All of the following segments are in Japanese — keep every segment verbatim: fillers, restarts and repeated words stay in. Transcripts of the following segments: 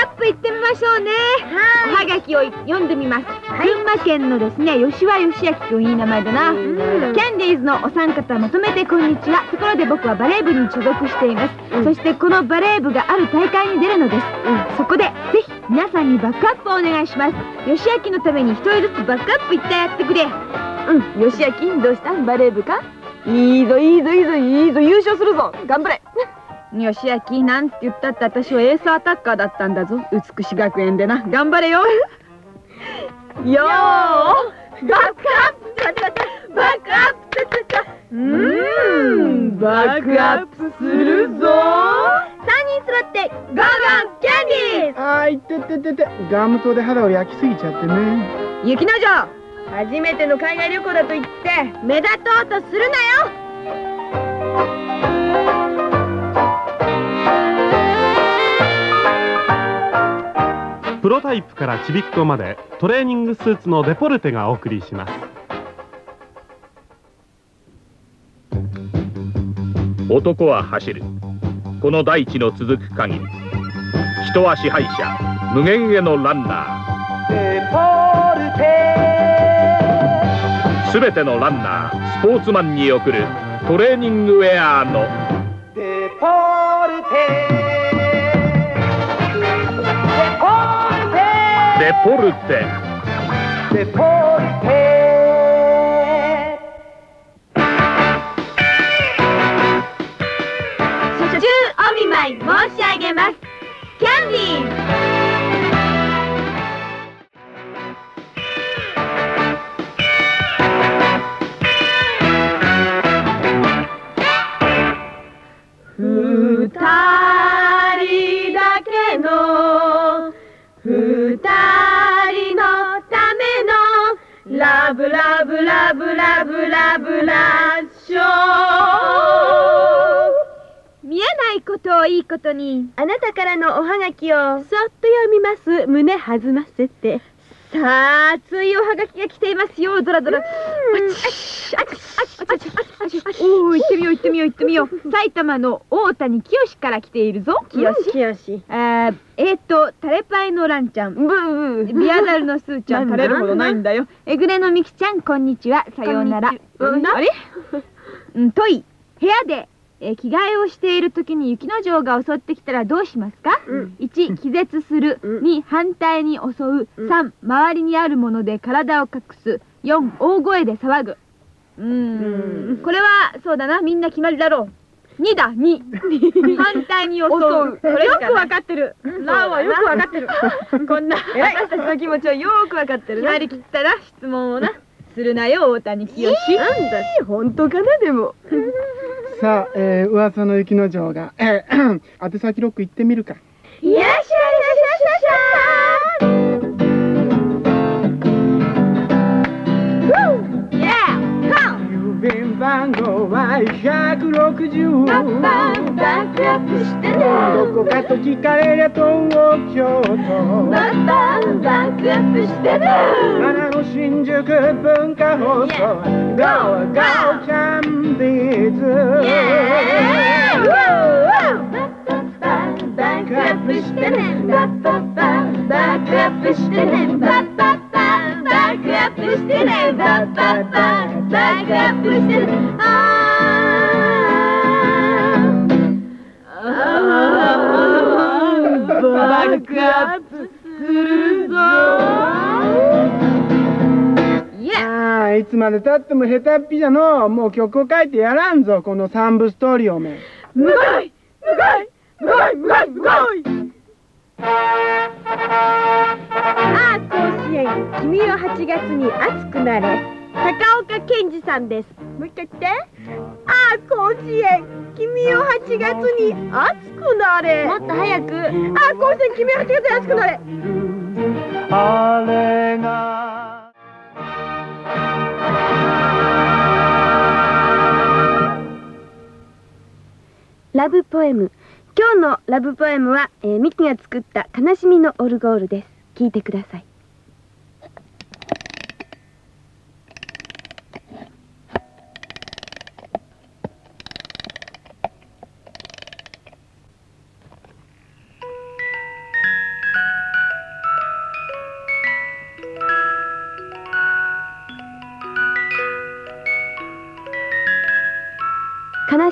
ップ行ってみましょうね。おはがきを読んでみます。群馬県のですね、吉和義明君、いい名前だな。キャンディーズのお三方まとめてこんにちは。ところで僕はバレー部に所属しています。そしてこのバレー部がある大会に出るのです。そこでぜひ皆さんにバックアップをお願いします。義明のために一人ずつバックアップ行ってやってくれ。うん、義明、どうした？バレー部か？いいぞいいぞいいぞいいぞ、優勝するぞ、頑張れ。義明、なんて言ったって私はエースアタッカーだったんだぞ、美し学園でな。頑張れよ。よー、バックアップ、バックアップ、うーん、バックアップするぞ。さんにん揃ってゴーゴーキャンディーズ。 あー、いってってってって、ガム糖で肌を焼きすぎちゃってね。 雪之丞、初めての海外旅行だと言って目立とうとするなよ。 プロタイプからちびっこまでトレーニングスーツのデポルテがお送りします。 男は走る。この大地の続く限り、人は支配者、無限へのランナー。デポルテ。すべてのランナー、スポーツマンに送るトレーニングウェアのデポルテ。デポルテ。デポルテ。 初中お見舞い申し上げます。キャンディーズ。二人だけの二人のためのラブラブラブラブラブラショー。見えないことをいいことに、あなたからのおはがきをそっと読みます。胸弾ませて。さあ、熱いおはがきが来ていますよ。ドラドラ。おお、行ってみよう行ってみよう行ってみよう。埼玉の大谷清から来ているぞ。清。清。あえっとタレパイのランちゃん、ブーブー。ビアダルのスーちゃん、垂れるほどないんだよ。えぐれのみきちゃん、こんにちは。さようなら。あれ？うん、トイ。部屋でえ着替えをしている時に雪之丞が襲ってきたらどうしますか？いち、気絶する。に、反対に襲う。さん、周りにあるもので体を隠す。よん、大声で騒ぐ。うーん、これはそうだな、みんな決まりだろう。にだ、に。反対に襲う。よくわかってる。ランはよくわかってる。こんな私たちの気持ちをよくわかってるな。決まりきったら質問をなするなよ、大谷清。なんだ、本当かな。でもさあ、えー、噂の雪之丞が、えー、宛先ロック行ってみるか。 いらっしゃいらっしゃいらっしゃい。 郵便番号はひゃくろくじゅう。 バッバッバックアップしてね。 どこかと聞かれりゃ東京都。 バッバッバックアップしてね。 花の新宿文化放送。ゴーゴーキャンディーズ。 バックアップしてね。バッバッバッバックアップしてね。バッバッバッバックアップしてね。バッバッバッバックアップしてね。あーバックアップするぞ。 ああ、いつまでたっても下手っぴじゃの。もう曲を書いてやらんぞ、この三部ストーリーをめ。 むごいむごいむごいむごいむごい。ああ、甲子園、君ははちがつに熱くなれ。高岡健二さんです。もう一回言って。ああ、甲子園、君をはちがつに熱くなれ。もっと早く。ああ、甲子園、君をはちがつに熱くなれ。 あれがラブポエム。今日のラブポエムは、えー、ミキが作った悲しみのオルゴールです。聞いてください。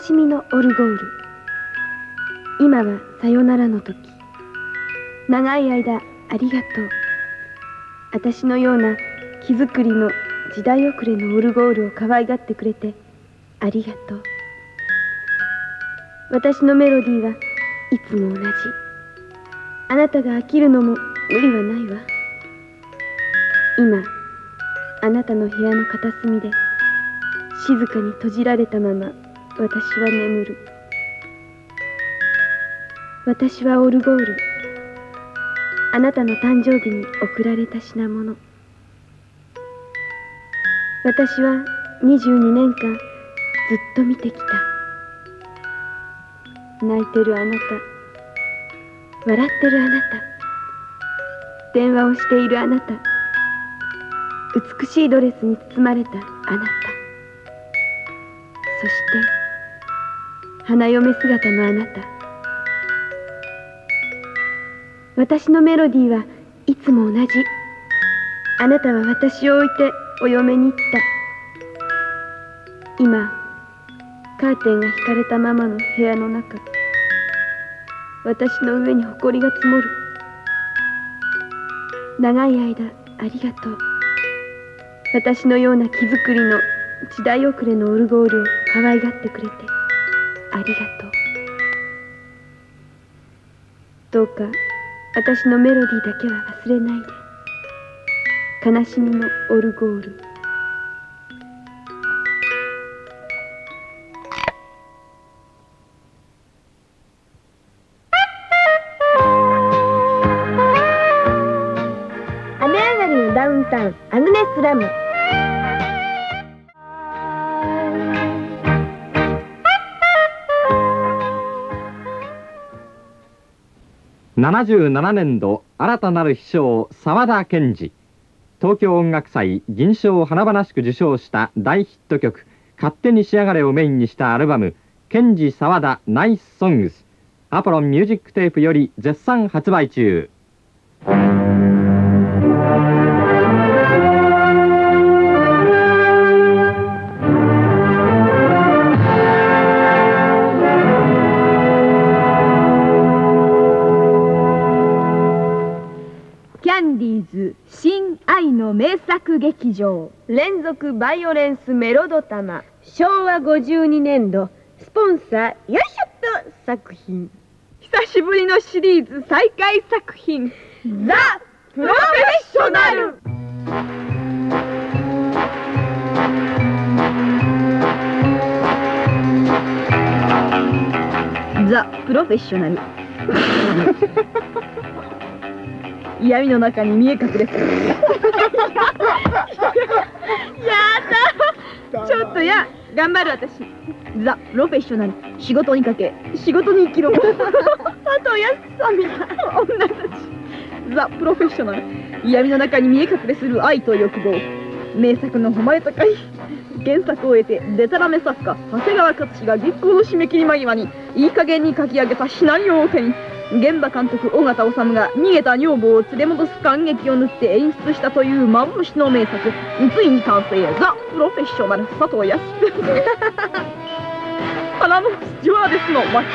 しみのオルゴール。今はさよならの時。長い間ありがとう。私のような木作りの時代遅れのオルゴールを可愛がってくれてありがとう。私のメロディーはいつも同じ。あなたが飽きるのも無理はないわ。今あなたの部屋の片隅で静かに閉じられたまま私は眠る。私はオルゴール。あなたの誕生日に贈られた品物。私はにじゅうにねんかんずっと見てきた。泣いてるあなた、笑ってるあなた、電話をしているあなた、美しいドレスに包まれたあなた、そして花嫁姿のあなた。私のメロディーはいつも同じ。あなたは私を置いてお嫁に行った。今カーテンが引かれたままの部屋の中、私の上に埃が積もる。長い間ありがとう。私のような木作りの時代遅れのオルゴールを可愛がってくれてありがとう。どうか私のメロディーだけは忘れないで。悲しみのオルゴール。雨上がりのダウンタウン、アグネス・ラム。 ななじゅうななねんど新たなる秘書沢田研二。東京音楽祭銀賞を華々しく受賞した大ヒット曲「勝手に仕上がれ」をメインにしたアルバム「研二沢田ナイスソングス」アポロンミュージックテープより絶賛発売中。 キャンディーズ新愛の名作劇場連続バイオレンスメロドタマしょうわごじゅうにねんどスポンサーよいしょっと作品。 久しぶりのシリーズ再開作品ザ・プロフェッショナル。ザ・プロフェッショナル闇の中に見え隠れするやだちょっとや頑張る私。ザ・プロフェッショナル。仕事にかけ仕事に生きろ佐藤康さんみたいな女たち。ザ・プロフェッショナル。闇の中に見え隠れする愛と欲望。名作の誉れ高い原作を得てデタラメ作家長谷川勝が月光の締め切り間際にいい加減に書き上げたシナリオを手に現場監督尾形治が逃げた女房を連れ戻す感激を縫って演出したという幻の名作。ついに完成。ザ・プロフェッショナル佐藤康花のスチュワーデスの街。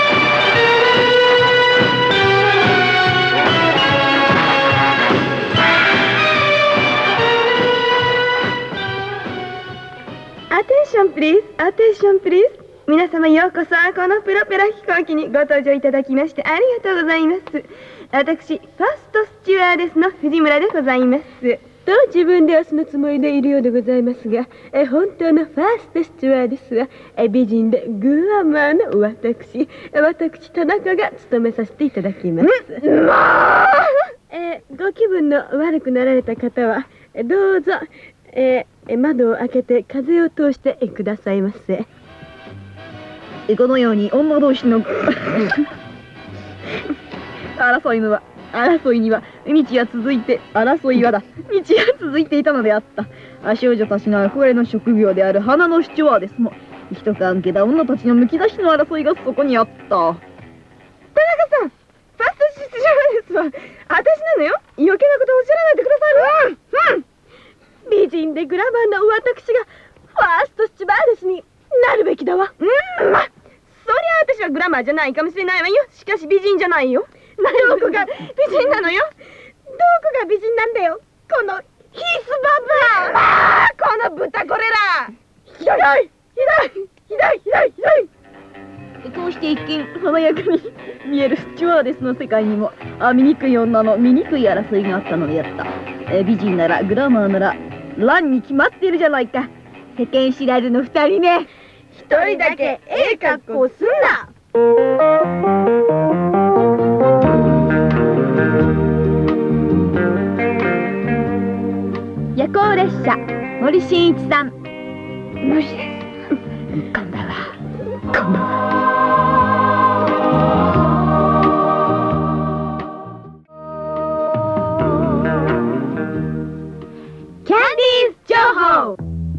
アテンションプリーズ、アテンションプリーズ。皆様ようこそこのプロペラ飛行機にご搭乗いただきましてありがとうございます。私ファーストスチュワーデスの藤村でございます。と自分ではそのつもりでいるようでございますが、え本当のファーストスチュワーデスはえ美人でグアマーの私私田中が務めさせていただきます。えご気分の悪くなられた方はどうぞえ窓を開けて風を通してくださいませ。 このように女同士の争いのは争いには道が続いて争いはだ道が続いていたのであった。少女たちの憧れの職業である花のスチュワーデスも一缶けた女たちのむき出しの争いがそこにあった。田中さん、ファーストスチュワーデスは私なのよ。余計なことをおっしゃらないでください。うんうん美人でグラマーな私がファーストスチュワーデスになるべきだわ。うんまてないかもしれないわよ。しかし美人じゃないよ。どこが美人なのよ。どこが美人なんだよ。このヒースババア。ああ、この豚これら。ひどいひどいひどいひどいひどいひどい。 こうして一見華やかに見えるスチュワーデスの世界にも醜い女の醜い争いがあったのであった。え美人ならグラマーならランに決まっているじゃないか。世間知らずの二人ね。 一人だけええ格好すんな。 夜行列車森進一さん。 無視です。 こんばんは。こんばんは。キャンディーズ情報。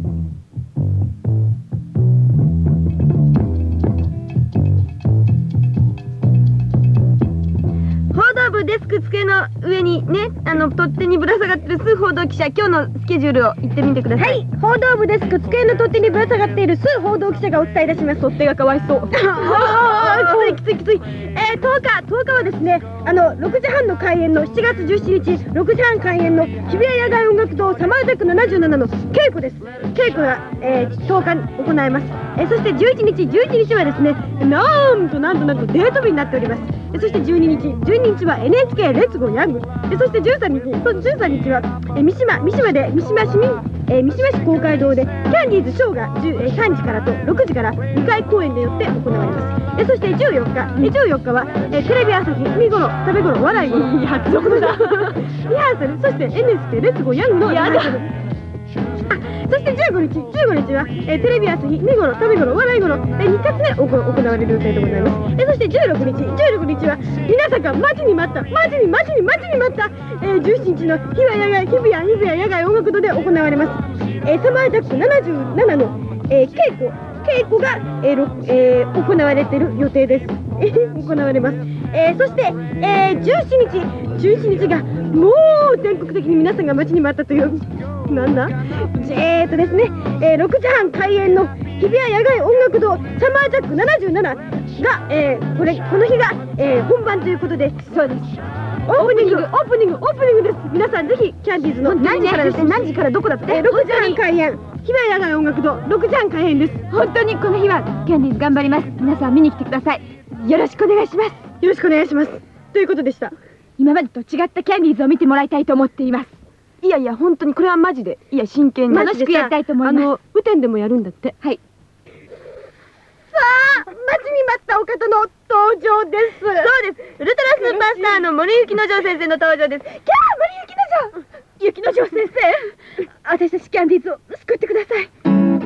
報道部デスク机の上にね、あの取っ手にぶら下がってるスー報道記者、今日のスケジュールを言ってみてください。はい、報道部デスク机の取っ手にぶら下がっているスー報道記者がお伝えいたします。 取っ手がかわいそう。 ああ、きついきついきつい。えー、とおかとおかはですね、あのろくじはんの開演のしちがつじゅうしちにちろくじはん開演の日比谷野外音楽堂サマージャックななじゅうななの稽古です。稽古が、えー、とおかに行います。えー、そしてじゅういちにちじゅういちにちはですね、なんとなんとなんとデート日になっております。えー、そしてじゅうににちじゅうににちは エヌエイチケー レッツゴーヤング。えー、そしてじゅうさんにちそじゅうさんにちは、えー、三島三島で三島市民、えー、三島市公会堂でキャンディーズショーがさんじからとろくじからにかい公演によって行われます。えそしてじゅうよっか、じゅうよっかはえテレビ朝日見頃食べ頃笑い頃リハーサルだリハーサル、そして エヌエイチケー レッツゴーヤングのリハーサル。あ、そしてじゅうごにちじゅうごにちはえテレビ朝日見頃食べ頃笑い頃えにかつめ行われる予定でございます。えそしてじゅうろくにちじゅうろくにちは皆さんが待ちに待った待ちに待ちに待ちに待った、えー、じゅうしちにちの日比谷野外日比谷日比谷野外音楽堂で行われます。えー、サマージャックななじゅうななの、えー、稽古稽古が、えーえー、行われている予定です。行われます。えー、そして、えー、じゅうしちにちじゅうしちにちがもう全国的に皆さんが待ちに待ったというなんだえーとですね、えー、ろくじはん開演の日比谷野外音楽堂サマージャックななじゅうななが、えー、これこの日が、えー、本番ということで、そうです。オープニングオープニングオープニングです。皆さんぜひキャンディーズの何時からですね、何時からどこだって、えー、ろくじはん開演日比谷野外音楽堂ろくじはん開演です。 本当にこの日はキャンディーズ頑張ります。皆さん見に来てください。よろしくお願いします。 よろしくお願いします。ということでした。 今までと違ったキャンディーズを見てもらいたいと思っています。 いやいや、本当にこれはマジで、いや真剣に楽しくやりたいと思います。 あの雨天でもやるんだって。 はい。 さあ、待ちに待ったお方の登場です。そうです。ウルトラスーパースターの森雪之丞先生の登場です。キャー、森雪之丞雪之丞先生、私たちキャンディーズを救ってください。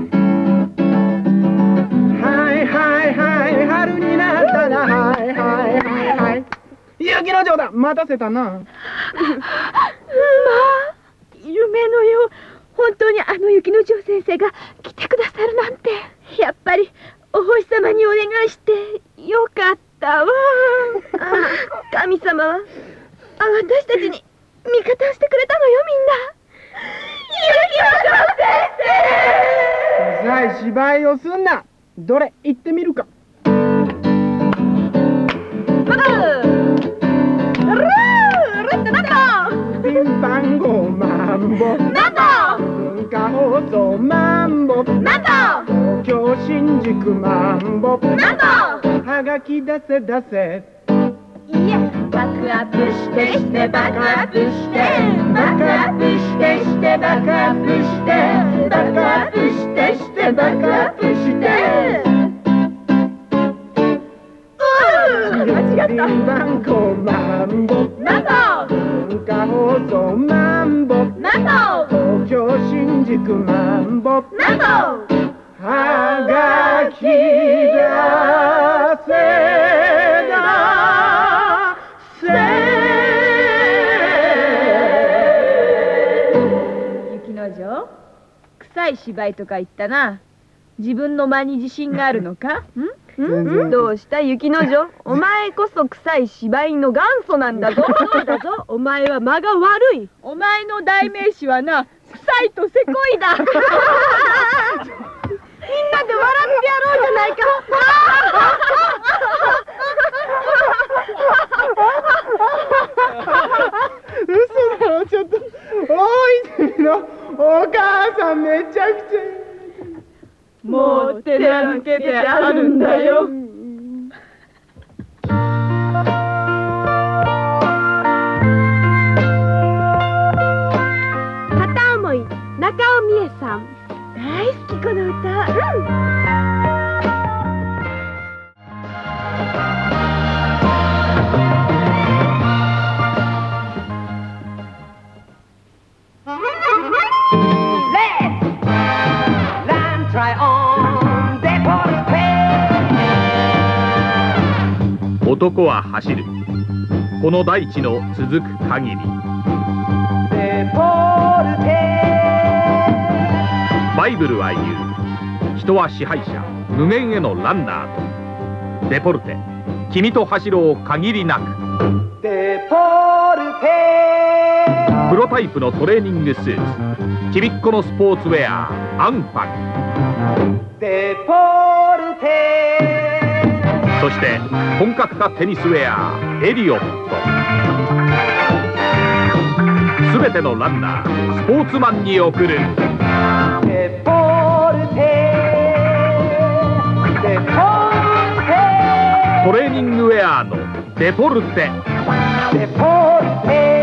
はいはいはい、春になったらはいはいはいはい。雪之丞だ、待たせたな。まあ、 夢のよう。本当にあの雪之丞先生が来てくださるなんて。やっぱりお星様にお願いしてよかったわ。あ、神様はあ、私たちに味方をしてくれたのよ、みんな。雪之丞先生。 うざい芝居をすんな。どれ行ってみるか。ピン番号マンボなんと文化放送マンボなんと東京新宿マンボなんとはがき出せ出せ。 いや、バックアップしてしてバックアップしてバックアップしてしてバックアップしてバックアップしてしてバックアップして間違った。 番号マンボなんと文化放送マンボなんと東京新宿マンボなんとはがき出せ出せ。 雪之丞、臭い芝居とか言ったな。自分の間に自信があるのか？んんどうした雪之丞、お前こそ臭い芝居の元祖なんだぞ。そうだぞ、お前は間が悪い。 お前の代名詞はな、臭いとせこいだ。みんなで笑ってやろうじゃないか。 嘘だろ、ちょっと大泉のお母さんめちゃくちゃもう手なずけてあるんだよ。 片思い中尾美恵さん、大好きこの歌。うん男は走る。この大地の続く限り。バイブルは言う。人は支配者、無限へのランナーと。デポルテ、君と走ろう限りなく。 デポルテプロタイプのトレーニングスーツ、ちびっこのスポーツウェア、アンファン。 デポルテそして本格化テニスウェア、エリオット。すべてのランナー、スポーツマンに送る。 デポルテデポルテトレーニングウェアのデポルテ。 デポルテ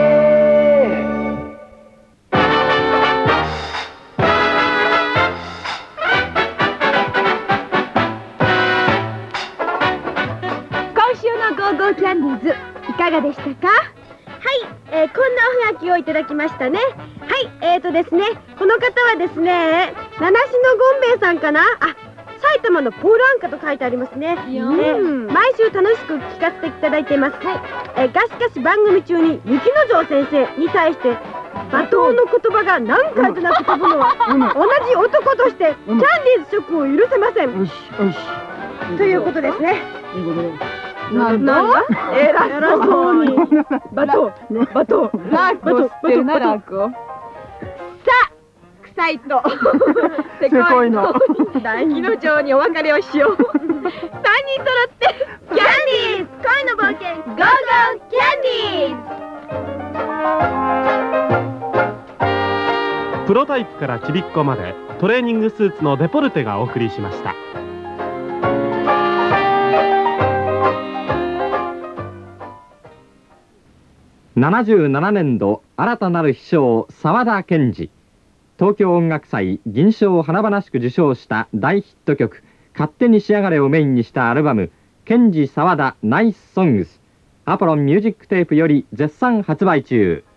キャンディーズいかがでしたか？ はい、えー、こんなおはがきをいただきましたね。はい、えーとですね、この方はですね、七種のゴンベイさんかな。あ、埼玉のポールアンカと書いてありますね。 いやね、毎週楽しく聞かせていただいています。はい、えー、がしかし番組中に雪之丞先生に対して罵倒の言葉が何回となって飛ぶのは同じ男としてキャンディーズ色を許せません。 よしよしということですね。 いいことだ。 なんだ？えらそうに。バトバトラークを知ってるな、ラークを。さあ、臭いとせこいの雪之丞にお別れをしよう。三人揃ってキャンディーズ恋の冒険ゴーゴーキャンディーズ。 プロタイプからちびっこまでトレーニングスーツのデポルテがお送りしました。 ななじゅうななねん度新たなる秘書沢田研二、東京音楽祭銀賞を華々しく受賞した大ヒット曲「勝手に仕上がれ」をメインにしたアルバム「ケンジ沢田ナイスソングス」アポロンミュージックテープより絶賛発売中。